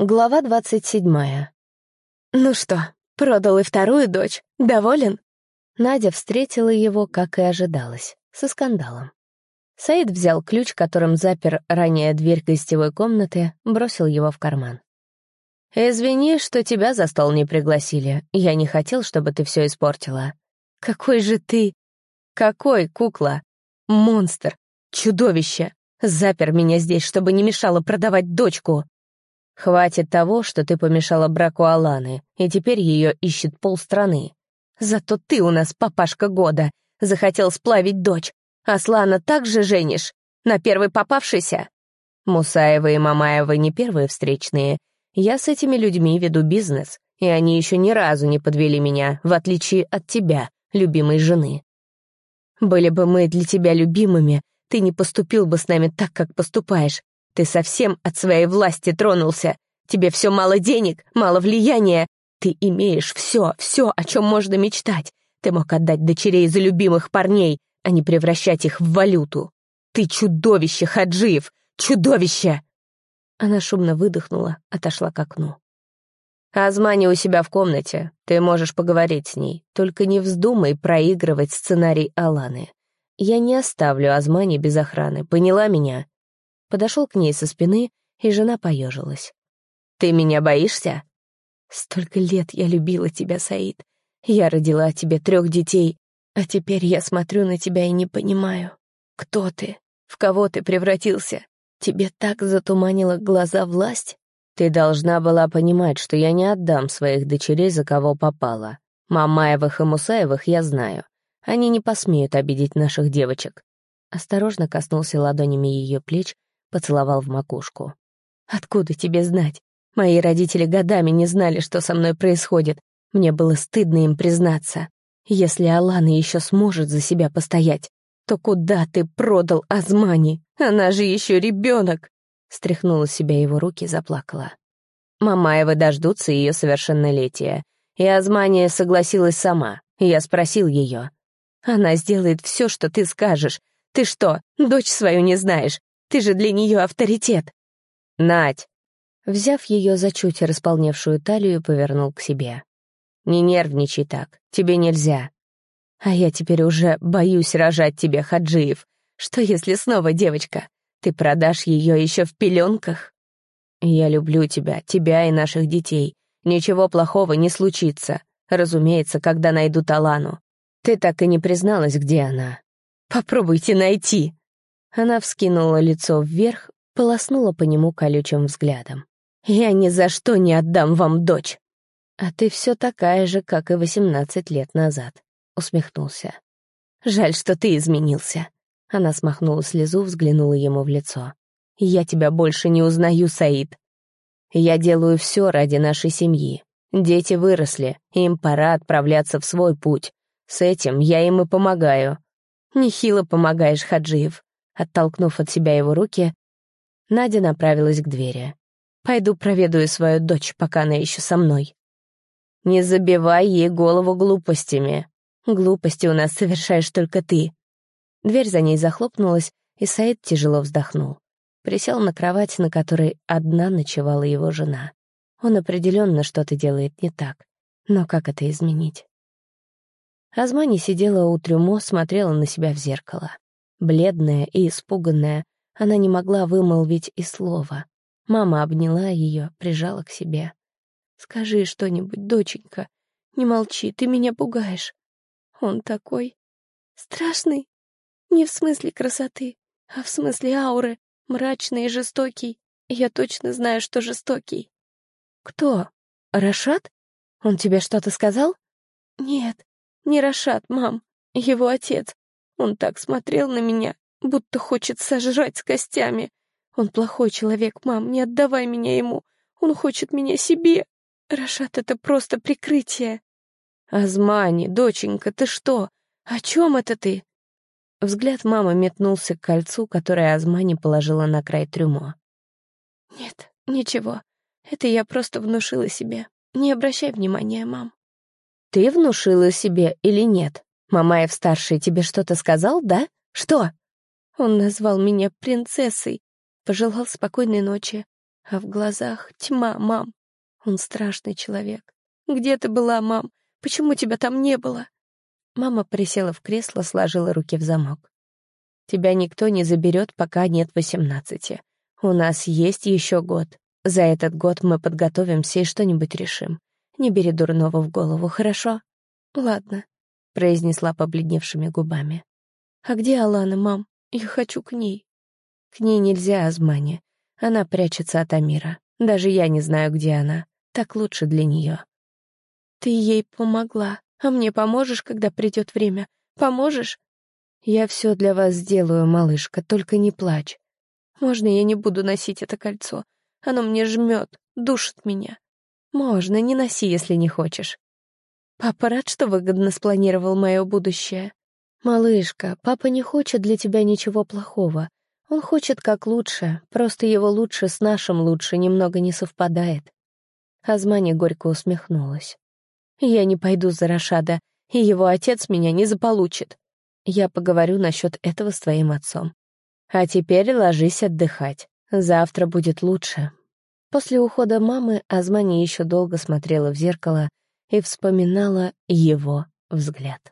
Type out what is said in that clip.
Глава 27. «Ну что, продал и вторую дочь? Доволен?» Надя встретила его, как и ожидалось, со скандалом. Саид взял ключ, которым запер ранее дверь гостевой комнаты, бросил его в карман. «Извини, что тебя за стол не пригласили. Я не хотел, чтобы ты все испортила». «Какой же ты...» «Какой, кукла? Монстр! Чудовище! Запер меня здесь, чтобы не мешало продавать дочку!» «Хватит того, что ты помешала браку Аланы, и теперь ее ищет полстраны. Зато ты у нас папашка года, захотел сплавить дочь. Аслана также женишь? На первой попавшейся?» «Мусаевы и Мамаевы не первые встречные. Я с этими людьми веду бизнес, и они еще ни разу не подвели меня, в отличие от тебя, любимой жены. Были бы мы для тебя любимыми, ты не поступил бы с нами так, как поступаешь. Ты совсем от своей власти тронулся. Тебе все мало денег, мало влияния. Ты имеешь все, о чем можно мечтать. Ты мог отдать дочерей за любимых парней, а не превращать их в валюту. Ты чудовище, Хаджиев, чудовище!» Она шумно выдохнула, отошла к окну. «Азмани у себя в комнате. Ты можешь поговорить с ней. Только не вздумай проигрывать сценарий Аланы. Я не оставлю Азмани без охраны, поняла меня?» Подошел к ней со спины, и жена поежилась. «Ты меня боишься?» «Столько лет я любила тебя, Саид. Я родила тебе 3 детей, а теперь я смотрю на тебя и не понимаю. Кто ты? В кого ты превратился? Тебе так затуманила глаза власть? Ты должна была понимать, что я не отдам своих дочерей за кого попало. Мамаевых и Мусаевых я знаю. Они не посмеют обидеть наших девочек». Осторожно коснулся ладонями ее плеч, поцеловал в макушку. «Откуда тебе знать? Мои родители годами не знали, что со мной происходит. Мне было стыдно им признаться. Если Алана еще сможет за себя постоять, то куда ты продал Азмани? Она же еще ребенок!» Стряхнула с себя его руки и заплакала. Мамаевы дождутся ее совершеннолетия. И Азмания согласилась сама. Я спросил ее. «Она сделает все, что ты скажешь. Ты что, дочь свою не знаешь? Ты же для нее авторитет!» «Надь!» Взяв ее за чуть располневшую талию, повернул к себе. «Не нервничай так, тебе нельзя. А я теперь уже боюсь рожать тебе, Хаджиев. Что, если снова девочка? Ты продашь ее еще в пеленках?» «Я люблю тебя и наших детей. Ничего плохого не случится. Разумеется, когда найдут Алану. Ты так и не призналась, где она. Попробуйте найти!» Она вскинула лицо вверх, полоснула по нему колючим взглядом. «Я ни за что не отдам вам дочь!» «А ты все такая же, как и 18 лет назад», — усмехнулся. «Жаль, что ты изменился». Она смахнула слезу, взглянула ему в лицо. «Я тебя больше не узнаю, Саид. Я делаю все ради нашей семьи. Дети выросли, им пора отправляться в свой путь. С этим я им и помогаю». «Нехило помогаешь, Хаджиев». Оттолкнув от себя его руки, Надя направилась к двери. «Пойду проведаю свою дочь, пока она еще со мной». «Не забивай ей голову глупостями. Глупости у нас совершаешь только ты». Дверь за ней захлопнулась, и Саид тяжело вздохнул. Присел на кровать, на которой одна ночевала его жена. Он определенно что-то делает не так. Но как это изменить? Азмани сидела у трюмо, смотрела на себя в зеркало. Бледная и испуганная, она не могла вымолвить и слова. Мама обняла ее, прижала к себе. «Скажи что-нибудь, доченька. Не молчи, ты меня пугаешь. Он такой страшный. Не в смысле красоты, а в смысле ауры. Мрачный и жестокий. Я точно знаю, что жестокий». «Кто? Рашад? Он тебе что-то сказал?» «Нет, не Рашад, мам. Его отец. Он так смотрел на меня, будто хочет сожрать с костями. Он плохой человек, мам, не отдавай меня ему. Он хочет меня себе. Рашад — это просто прикрытие». «Азмани, доченька, ты что? О чем это ты?» Взгляд мамы метнулся к кольцу, которое Азмани положила на край трюмо. «Нет, ничего. Это я просто внушила себе. Не обращай внимания, мам». «Ты внушила себе или нет? Мамаев-старший тебе что-то сказал, да? Что?» «Он назвал меня принцессой, пожелал спокойной ночи. А в глазах тьма, мам. Он страшный человек. Где ты была, мам? Почему тебя там не было? Мама присела в кресло, сложила руки в замок. Тебя никто не заберет, пока нет 18. У нас есть еще год. За этот год мы подготовимся и что-нибудь решим. Не бери дурного в голову, хорошо? Ладно, произнесла побледневшими губами. А где Алана, мам? Я хочу к ней. К ней нельзя, Азмани. Она прячется от Амира. Даже я не знаю, где она. Так лучше для нее. Ты ей помогла. А мне поможешь, когда придет время? Поможешь? Я все для вас сделаю, малышка, только не плачь. Можно я не буду носить это кольцо? Оно мне жмет, душит меня. Можно, не носи, если не хочешь. Папа рад, что выгодно спланировал мое будущее. Малышка, папа не хочет для тебя ничего плохого. Он хочет как лучше, просто его лучше с нашим лучше немного не совпадает. Азмани горько усмехнулась. Я не пойду за Рашада, и его отец меня не заполучит. Я поговорю насчет этого с твоим отцом. А теперь ложись отдыхать. Завтра будет лучше. После ухода мамы Азмани еще долго смотрела в зеркало и вспоминала его взгляд.